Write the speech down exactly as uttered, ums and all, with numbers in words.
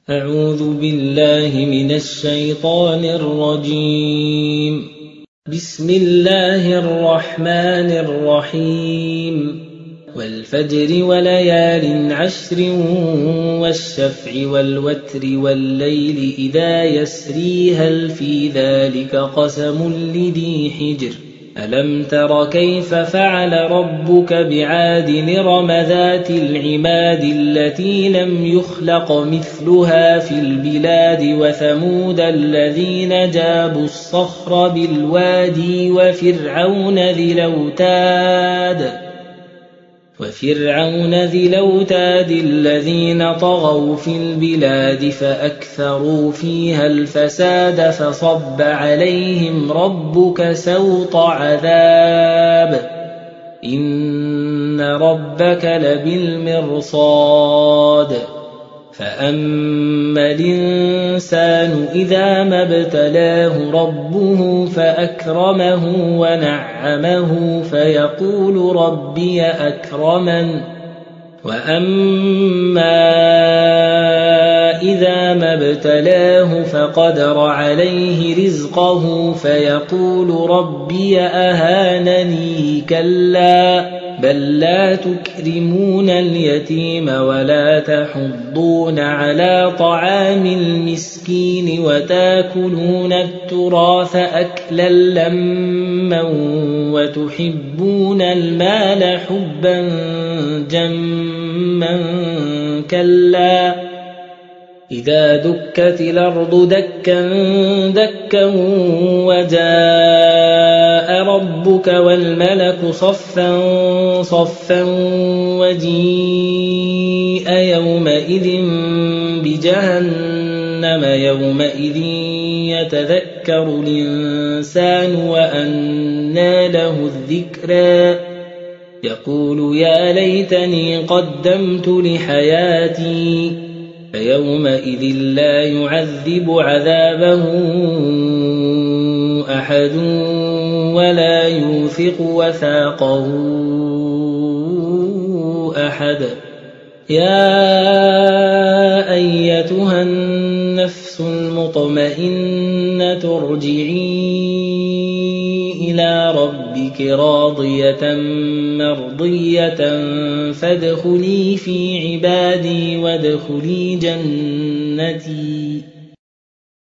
أعوذ بالله من الشيطان الرجيم. بسم الله الرحمن الرحيم. والفجر وليال عشر والشفع والوتر والليل إذا يسري هل في ذلك قسم لذي حجر ألم تر كيف فعل ربك بعاد إرم ذات العماد التي لم يخلق مثلها في البلاد وثمود الذين جابوا الصخر بالوادي وفرعون ذي الأوتاد وفرعون ذي الأوتاد الذين طغوا في البلاد فأكثروا فيها الفساد فصب عليهم ربك سوط عذاب إن ربك لبالمرصاد فأما الإنسان إذا ما ابتلاه ربه فأكرمه ونعمه فيقول ربي أكرمن وأما إذا ما ابتلاه فقدر عليه رزقه فيقول ربي أهانني كلا بل لا تكرمون اليتيم ولا تحضون على طعام المسكين وتاكلون التراث أكلا لما وتحبون المال حبا جما كلا إذا دكت الأرض دكا دكا وجاء ربك والملك صفا صفا وجيء يومئذ بجهنم يومئذ يتذكر الإنسان وأنى له الذكرى يقول يا ليتني قدمت لحياتي فيومئذ لا يعذب عذابه أحد ولا يوثق وثاقه أحد يا أيتها النفس المطمئنة ارجعي إلى ربك راضية مرضية فادخلي في عبادي وادخلي جنتي